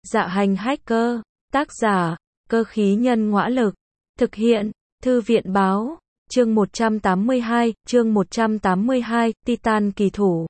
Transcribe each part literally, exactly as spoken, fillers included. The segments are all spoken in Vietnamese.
Dạ hành hacker, tác giả, cơ khí nhân ngõa lực, thực hiện, thư viện báo, chương một trăm tám mươi hai, chương một trăm tám mươi hai, Titan kỳ thủ.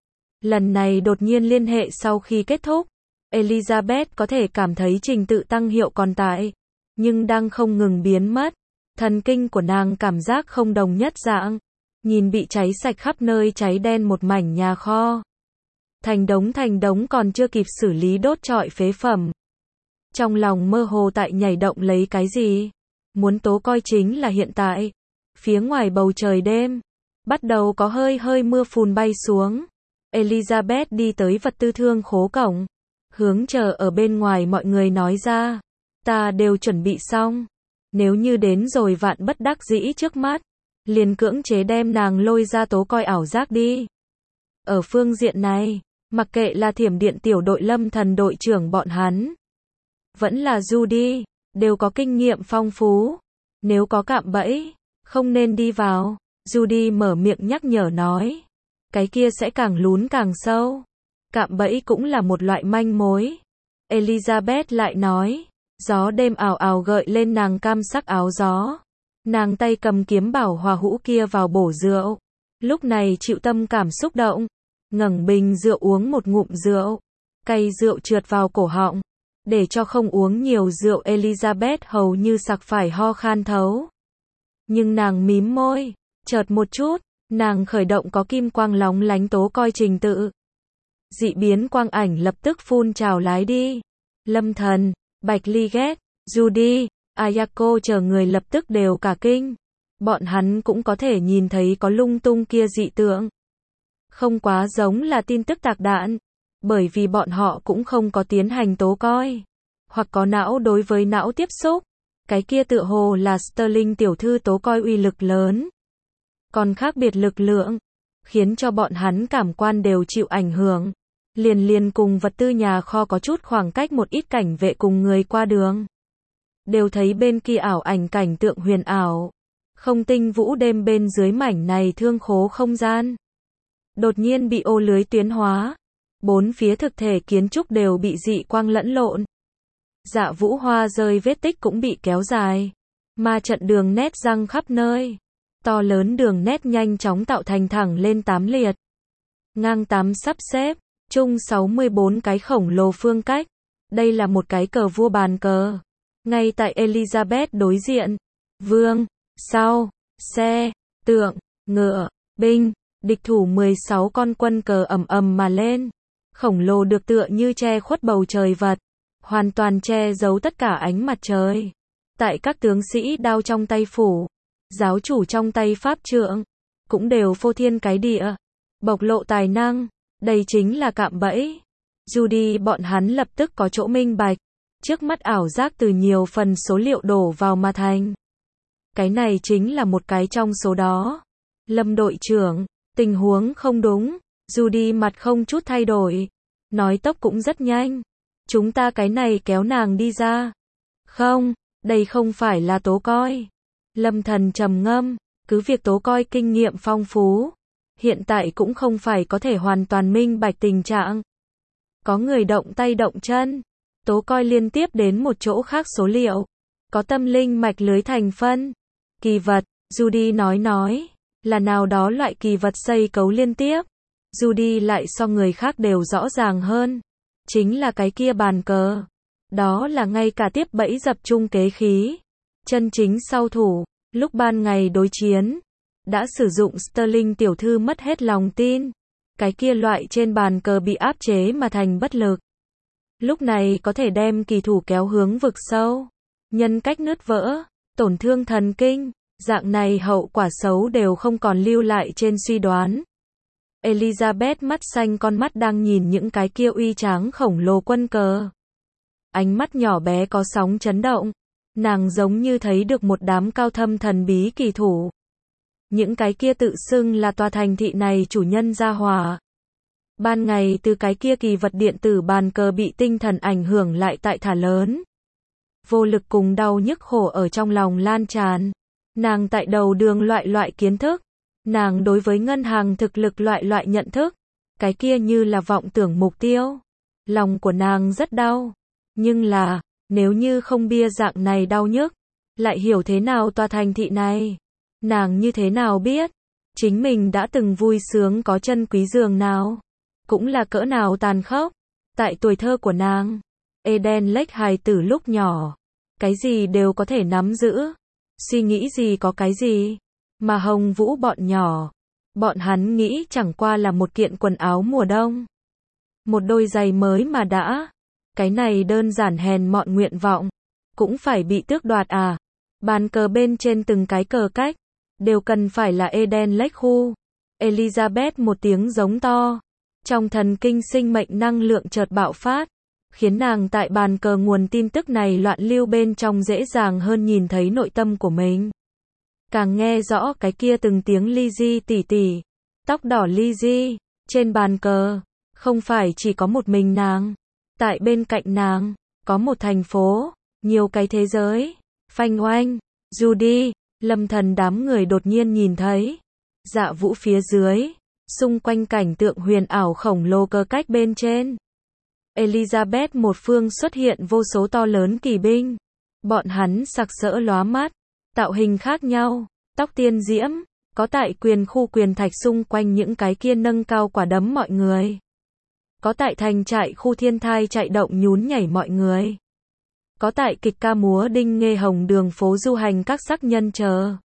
Lần này đột nhiên liên hệ sau khi kết thúc, Elizabeth có thể cảm thấy trình tự tăng hiệu còn tại, nhưng đang không ngừng biến mất. Thần kinh của nàng cảm giác không đồng nhất dạng, nhìn bị cháy sạch khắp nơi, cháy đen một mảnh nhà kho. Thành đống thành đống còn chưa kịp xử lý đốt trọi phế phẩm. Trong lòng mơ hồ tại nhảy động lấy cái gì. Muốn tố coi chính là hiện tại. Phía ngoài bầu trời đêm, bắt đầu có hơi hơi mưa phùn bay xuống. Elizabeth đi tới vật tư thương khố cổng. Hướng chờ ở bên ngoài mọi người nói ra. Ta đều chuẩn bị xong. Nếu như đến rồi vạn bất đắc dĩ trước mắt. Liền cưỡng chế đem nàng lôi ra tố coi ảo giác đi. Ở phương diện này, mặc kệ là thiểm điện tiểu đội lâm thần đội trưởng bọn hắn, vẫn là Judy, đều có kinh nghiệm phong phú. Nếu có cạm bẫy, không nên đi vào. Judy mở miệng nhắc nhở nói. Cái kia sẽ càng lún càng sâu. Cạm bẫy cũng là một loại manh mối. Elizabeth lại nói. Gió đêm ảo ảo gợi lên nàng cam sắc áo gió. Nàng tay cầm kiếm bảo hòa hũ kia vào bổ rượu. Lúc này chịu tâm cảm xúc động. Ngẩng bình rượu uống một ngụm rượu. Cay rượu trượt vào cổ họng. Để cho không uống nhiều rượu, Elizabeth hầu như sặc phải ho khan thấu. Nhưng nàng mím môi. Chợt một chút, nàng khởi động có kim quang lóng lánh tố coi trình tự. Dị biến quang ảnh lập tức phun trào lái đi. Lâm Thần, Bạch Ly ghét, Judy, Ayako chờ người lập tức đều cả kinh. Bọn hắn cũng có thể nhìn thấy có lung tung kia dị tượng. Không quá giống là tin tức tạc đạn. Bởi vì bọn họ cũng không có tiến hành tố coi. Hoặc có não đối với não tiếp xúc. Cái kia tựa hồ là Sterling tiểu thư tố coi uy lực lớn. Còn khác biệt lực lượng. Khiến cho bọn hắn cảm quan đều chịu ảnh hưởng. Liền liền cùng vật tư nhà kho có chút khoảng cách, một ít cảnh vệ cùng người qua đường. Đều thấy bên kia ảo ảnh cảnh tượng huyền ảo. Không tinh vũ đêm bên dưới mảnh này thương khố không gian. Đột nhiên bị ô lưới tuyến hóa. Bốn phía thực thể kiến trúc đều bị dị quang lẫn lộn. Dạ vũ hoa rơi vết tích cũng bị kéo dài. Ma trận đường nét răng khắp nơi. To lớn đường nét nhanh chóng tạo thành thẳng lên tám liệt. Ngang tám sắp xếp. Chung sáu mươi bốn cái khổng lồ phương cách. Đây là một cái cờ vua bàn cờ. Ngay tại Elizabeth đối diện. Vương, sau, xe, tượng, ngựa, binh. Địch thủ mười sáu con quân cờ ầm ầm mà lên. Khổng lồ được tựa như che khuất bầu trời vật. Hoàn toàn che giấu tất cả ánh mặt trời. Tại các tướng sĩ đao trong tay phủ. Giáo chủ trong tay pháp trượng. Cũng đều phô thiên cái địa. Bộc lộ tài năng. Đây chính là cạm bẫy. Judy bọn hắn lập tức có chỗ minh bạch. Trước mắt ảo giác từ nhiều phần số liệu đổ vào mà thành. Cái này chính là một cái trong số đó. Lâm đội trưởng, tình huống không đúng. Judy mặt không chút thay đổi. Nói tốc cũng rất nhanh. Chúng ta cái này kéo nàng đi ra. Không, đây không phải là tố coi. Lâm Thần trầm ngâm, cứ việc tố coi kinh nghiệm phong phú. Hiện tại cũng không phải có thể hoàn toàn minh bạch tình trạng. Có người động tay động chân. Tố coi liên tiếp đến một chỗ khác số liệu. Có tâm linh mạch lưới thành phân. Kỳ vật, Judy nói nói. Là nào đó loại kỳ vật xây cấu liên tiếp. Judy lại so người khác đều rõ ràng hơn. Chính là cái kia bàn cờ. Đó là ngay cả tiếp bẫy dập chung kế khí. Chân chính sau thủ, lúc ban ngày đối chiến. Đã sử dụng Sterling tiểu thư mất hết lòng tin. Cái kia loại trên bàn cờ bị áp chế mà thành bất lực. Lúc này có thể đem kỳ thủ kéo hướng vực sâu. Nhân cách nứt vỡ, tổn thương thần kinh. Dạng này hậu quả xấu đều không còn lưu lại trên suy đoán. Elizabeth mắt xanh con mắt đang nhìn những cái kia uy tráng khổng lồ quân cờ. Ánh mắt nhỏ bé có sóng chấn động. Nàng giống như thấy được một đám cao thâm thần bí kỳ thủ. Những cái kia tự xưng là tòa thành thị này chủ nhân gia hỏa. Ban ngày từ cái kia kỳ vật điện tử bàn cờ bị tinh thần ảnh hưởng lại tại thả lớn. Vô lực cùng đau nhức khổ ở trong lòng lan tràn. Nàng tại đầu đường loại loại kiến thức. Nàng đối với ngân hàng thực lực loại loại nhận thức. Cái kia như là vọng tưởng mục tiêu. Lòng của nàng rất đau. Nhưng là, nếu như không bia dạng này đau nhức, lại hiểu thế nào tòa thành thị này? Nàng như thế nào biết? Chính mình đã từng vui sướng có chân quý giường nào? Cũng là cỡ nào tàn khốc? Tại tuổi thơ của nàng, Eden Lake hài tử lúc nhỏ, cái gì đều có thể nắm giữ. Suy nghĩ gì có cái gì. Mà Hồng Vũ bọn nhỏ, bọn hắn nghĩ chẳng qua là một kiện quần áo mùa đông. Một đôi giày mới mà đã. Cái này đơn giản hèn mọn nguyện vọng, cũng phải bị tước đoạt à. Bàn cờ bên trên từng cái cờ cách, đều cần phải là Eden Lake khu. Elizabeth một tiếng giống to. Trong thần kinh sinh mệnh năng lượng chợt bạo phát, khiến nàng tại bàn cờ nguồn tin tức này loạn lưu bên trong dễ dàng hơn nhìn thấy nội tâm của mình. Càng nghe rõ cái kia từng tiếng Lizzie tỉ tỉ, tóc đỏ Lizzie, trên bàn cờ, không phải chỉ có một mình nàng. Tại bên cạnh nàng, có một thành phố, nhiều cái thế giới. Phanh oanh, Judy, Lâm Thần đám người đột nhiên nhìn thấy. Dạ Vũ phía dưới, xung quanh cảnh tượng huyền ảo khổng lồ cờ cách bên trên. Elizabeth một phương xuất hiện vô số to lớn kỳ binh. Bọn hắn sặc sỡ lóa mắt, tạo hình khác nhau, tóc tiên diễm, có tại quyền khu quyền thạch xung quanh những cái kia nâng cao quả đấm mọi người. Có tại thành trại khu thiên thai chạy động nhún nhảy mọi người. Có tại kịch ca múa đinh nghê hồng đường phố du hành các sắc nhân chờ.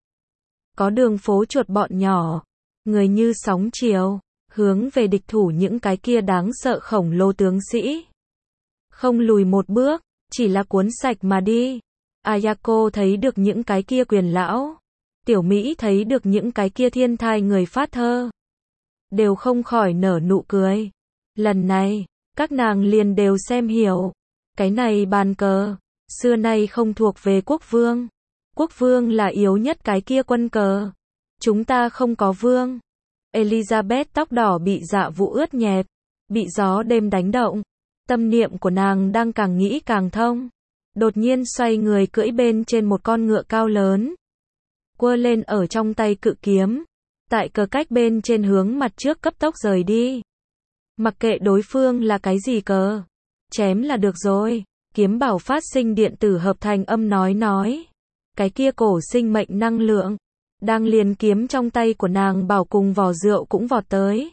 Có đường phố chuột bọn nhỏ, người như sóng chiều, hướng về địch thủ những cái kia đáng sợ khổng lồ tướng sĩ. Không lùi một bước, chỉ là cuốn sạch mà đi. Ayako thấy được những cái kia quyền lão. Tiểu Mỹ thấy được những cái kia thiên thai người phát thơ. Đều không khỏi nở nụ cười. Lần này, các nàng liền đều xem hiểu. Cái này bàn cờ, xưa nay không thuộc về quốc vương. Quốc vương là yếu nhất cái kia quân cờ. Chúng ta không có vương. Elizabeth tóc đỏ bị Dạ Vũ ướt nhẹp, bị gió đêm đánh động. Tâm niệm của nàng đang càng nghĩ càng thông. Đột nhiên xoay người cưỡi bên trên một con ngựa cao lớn. Quơ lên ở trong tay cự kiếm. Tại cờ cách bên trên hướng mặt trước cấp tốc rời đi. Mặc kệ đối phương là cái gì cờ, chém là được rồi. Kiếm bảo phát sinh điện tử hợp thành âm nói nói. Cái kia cổ sinh mệnh năng lượng, đang liền kiếm trong tay của nàng bảo cùng vò rượu cũng vọt tới.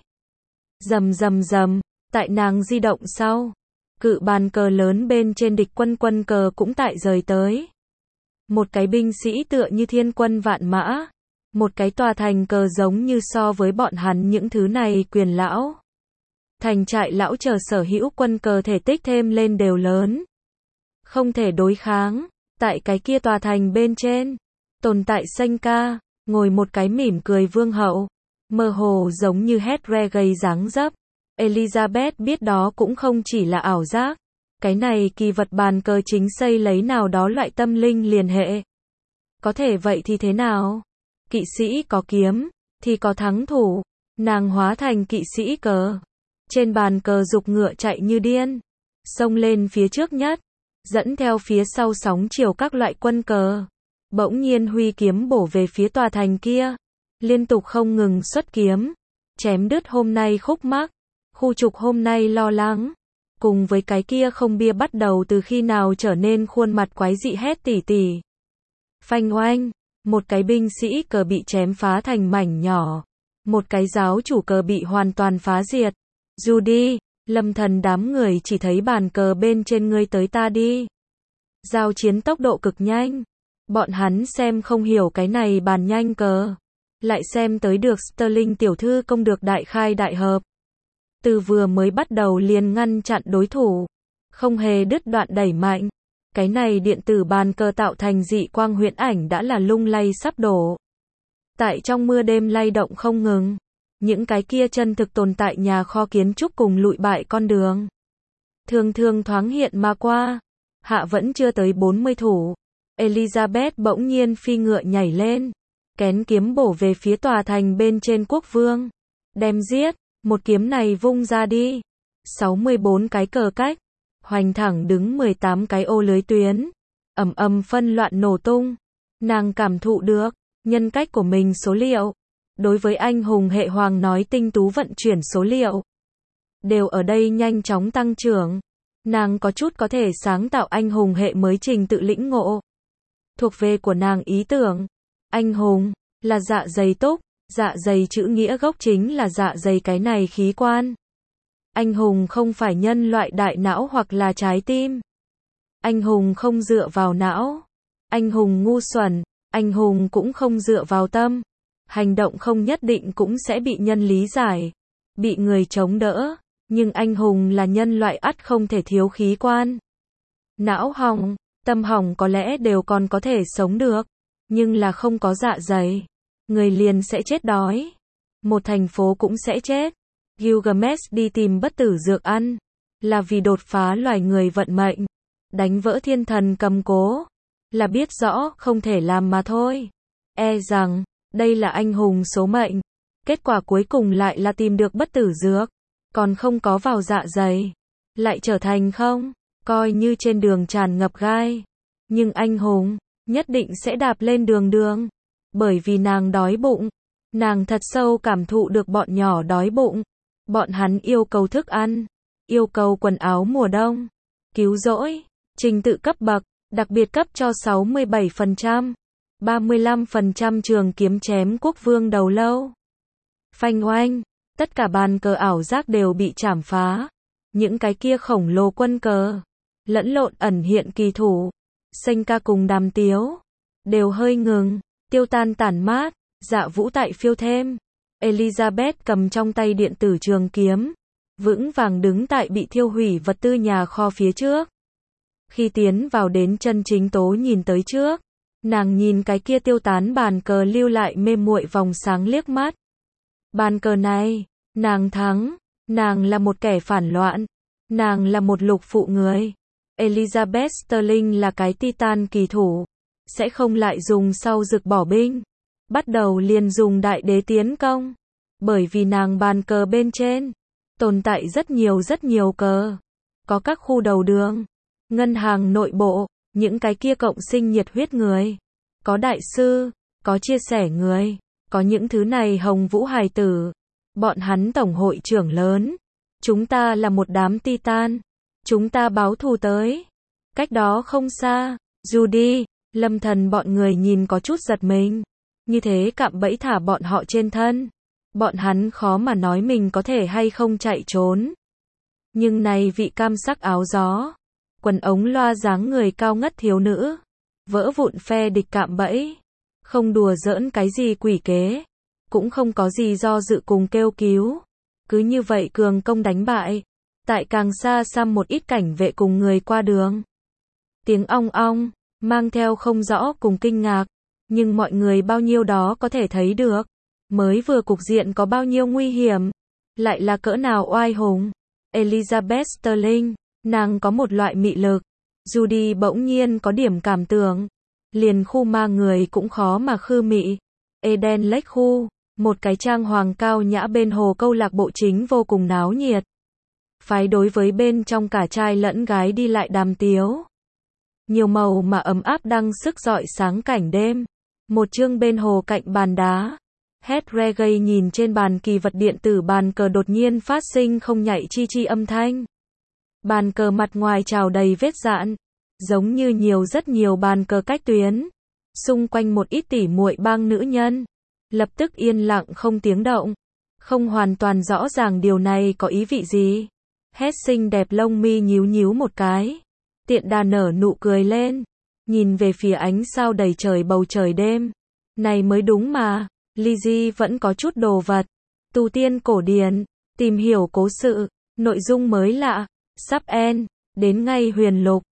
Rầm rầm rầm, tại nàng di động sau, cự bàn cờ lớn bên trên địch quân quân cờ cũng tại rời tới. Một cái binh sĩ tựa như thiên quân vạn mã, một cái tòa thành cờ giống như so với bọn hắn những thứ này quyền lão. Thành trại lão chờ sở hữu quân cờ thể tích thêm lên đều lớn. Không thể đối kháng, tại cái kia tòa thành bên trên, tồn tại xanh ca, ngồi một cái mỉm cười vương hậu, mơ hồ giống như Hedre gầy dáng dấp. Elizabeth biết đó cũng không chỉ là ảo giác. Cái này kỳ vật bàn cờ chính xây lấy nào đó loại tâm linh liền hệ. Có thể vậy thì thế nào? Kỵ sĩ có kiếm, thì có thắng thủ. Nàng hóa thành kỵ sĩ cờ. Trên bàn cờ dục ngựa chạy như điên. Xông lên phía trước nhất. Dẫn theo phía sau sóng chiều các loại quân cờ. Bỗng nhiên huy kiếm bổ về phía tòa thành kia. Liên tục không ngừng xuất kiếm. Chém đứt hôm nay khúc mắc. Khu trục hôm nay lo lắng. Cùng với cái kia không bia bắt đầu từ khi nào trở nên khuôn mặt quái dị hét tỉ tỉ. Phanh oanh. Một cái binh sĩ cờ bị chém phá thành mảnh nhỏ. Một cái giáo chủ cờ bị hoàn toàn phá diệt. Judy, Lâm Thần đám người chỉ thấy bàn cờ bên trên ngươi tới ta đi. Giao chiến tốc độ cực nhanh. Bọn hắn xem không hiểu cái này bàn nhanh cờ. Lại xem tới được Sterling tiểu thư công được đại khai đại hợp. Từ vừa mới bắt đầu liền ngăn chặn đối thủ. Không hề đứt đoạn đẩy mạnh. Cái này điện tử bàn cờ tạo thành dị quang huyễn ảnh đã là lung lay sắp đổ. Tại trong mưa đêm lay động không ngừng. Những cái kia chân thực tồn tại nhà kho kiến trúc cùng lụi bại con đường. Thường thường thoáng hiện mà qua. Hạ vẫn chưa tới bốn mươi thủ. Elizabeth bỗng nhiên phi ngựa nhảy lên. Kén kiếm bổ về phía tòa thành bên trên quốc vương. Đem giết. Một kiếm này vung ra đi. sáu mươi bốn cái cờ cách. Hoành thẳng đứng mười tám cái ô lưới tuyến. Ầm ầm phân loạn nổ tung. Nàng cảm thụ được. Nhân cách của mình số liệu. Đối với anh hùng hệ hoàng nói tinh tú vận chuyển số liệu. Đều ở đây nhanh chóng tăng trưởng. Nàng có chút có thể sáng tạo anh hùng hệ mới trình tự lĩnh ngộ. Thuộc về của nàng ý tưởng. Anh hùng, là dạ dày túc, dạ dày chữ nghĩa gốc chính là dạ dày cái này khí quan. Anh hùng không phải nhân loại đại não hoặc là trái tim. Anh hùng không dựa vào não. Anh hùng ngu xuẩn, anh hùng cũng không dựa vào tâm. Hành động không nhất định cũng sẽ bị nhân lý giải, bị người chống đỡ, nhưng anh hùng là nhân loại ắt không thể thiếu khí quan. Não hỏng, tâm hỏng có lẽ đều còn có thể sống được, nhưng là không có dạ dày, người liền sẽ chết đói. Một thành phố cũng sẽ chết. Gilgamesh đi tìm bất tử dược ăn, là vì đột phá loài người vận mệnh, đánh vỡ thiên thần cầm cố, là biết rõ không thể làm mà thôi. E rằng, đây là anh hùng số mệnh. Kết quả cuối cùng lại là tìm được bất tử dược, còn không có vào dạ dày, lại trở thành không, coi như trên đường tràn ngập gai. Nhưng anh hùng, nhất định sẽ đạp lên đường đường, bởi vì nàng đói bụng. Nàng thật sâu cảm thụ được bọn nhỏ đói bụng. Bọn hắn yêu cầu thức ăn, yêu cầu quần áo mùa đông, cứu rỗi, trình tự cấp bậc, đặc biệt cấp cho sáu mươi bảy phần trăm, ba mươi lăm phần trăm trường kiếm chém quốc vương đầu lâu. Phanh oanh, tất cả bàn cờ ảo giác đều bị chảm phá. Những cái kia khổng lồ quân cờ, lẫn lộn ẩn hiện kỳ thủ, Senka cùng Đàm Tiếu, đều hơi ngừng, tiêu tan tản mát, Dạ Vũ tại phiêu thêm. Elizabeth cầm trong tay điện tử trường kiếm, vững vàng đứng tại bị thiêu hủy vật tư nhà kho phía trước. Khi tiến vào đến chân chính tố nhìn tới trước, nàng nhìn cái kia tiêu tán bàn cờ lưu lại mê muội vòng sáng liếc mắt. Bàn cờ này, nàng thắng, nàng là một kẻ phản loạn, nàng là một lục phụ người. Elizabeth Sterling là cái titan kỳ thủ, sẽ không lại dùng sau rực bỏ binh. Bắt đầu liền dùng đại đế tiến công, bởi vì nàng bàn cờ bên trên tồn tại rất nhiều rất nhiều cờ, có các khu đầu đường, ngân hàng nội bộ, những cái kia cộng sinh nhiệt huyết người, có đại sư, có chia sẻ người, có những thứ này hồng vũ hài tử, bọn hắn tổng hội trưởng lớn. Chúng ta là một đám titan, chúng ta báo thù tới. Cách đó không xa, Judy, Lâm Thần bọn người nhìn có chút giật mình. Như thế cạm bẫy thả bọn họ trên thân. Bọn hắn khó mà nói mình có thể hay không chạy trốn. Nhưng này vị cam sắc áo gió, quần ống loa dáng người cao ngất thiếu nữ, vỡ vụn phe địch cạm bẫy, không đùa giỡn cái gì quỷ kế, cũng không có gì do dự cùng kêu cứu. Cứ như vậy cường công đánh bại, tại càng xa xăm một ít cảnh vệ cùng người qua đường. Tiếng ong ong, mang theo không rõ cùng kinh ngạc. Nhưng mọi người bao nhiêu đó có thể thấy được, mới vừa cục diện có bao nhiêu nguy hiểm, lại là cỡ nào oai hùng. Elizabeth Sterling, nàng có một loại mị lực. Judy bỗng nhiên có điểm cảm tưởng, liền khu ma người cũng khó mà khư mị. Eden Lake khu, một cái trang hoàng cao nhã bên hồ câu lạc bộ chính vô cùng náo nhiệt. Phái đối với bên trong cả trai lẫn gái đi lại đàm tiếu. Nhiều màu mà ấm áp đăng sức rọi sáng cảnh đêm. Một chương bên hồ cạnh bàn đá. Head reggae nhìn trên bàn kỳ vật điện tử bàn cờ đột nhiên phát sinh không nhảy chi chi âm thanh. Bàn cờ mặt ngoài trào đầy vết dạn, giống như nhiều rất nhiều bàn cờ cách tuyến. Xung quanh một ít tỉ muội bang nữ nhân, lập tức yên lặng không tiếng động. Không hoàn toàn rõ ràng điều này có ý vị gì. Head xinh đẹp lông mi nhíu nhíu một cái. Tiện đà nở nụ cười lên. Nhìn về phía ánh sao đầy trời bầu trời đêm. Này mới đúng mà, Lizzie vẫn có chút đồ vật. Tu tiên cổ điển, tìm hiểu cố sự, nội dung mới lạ, sắp end, đến ngay huyền lục.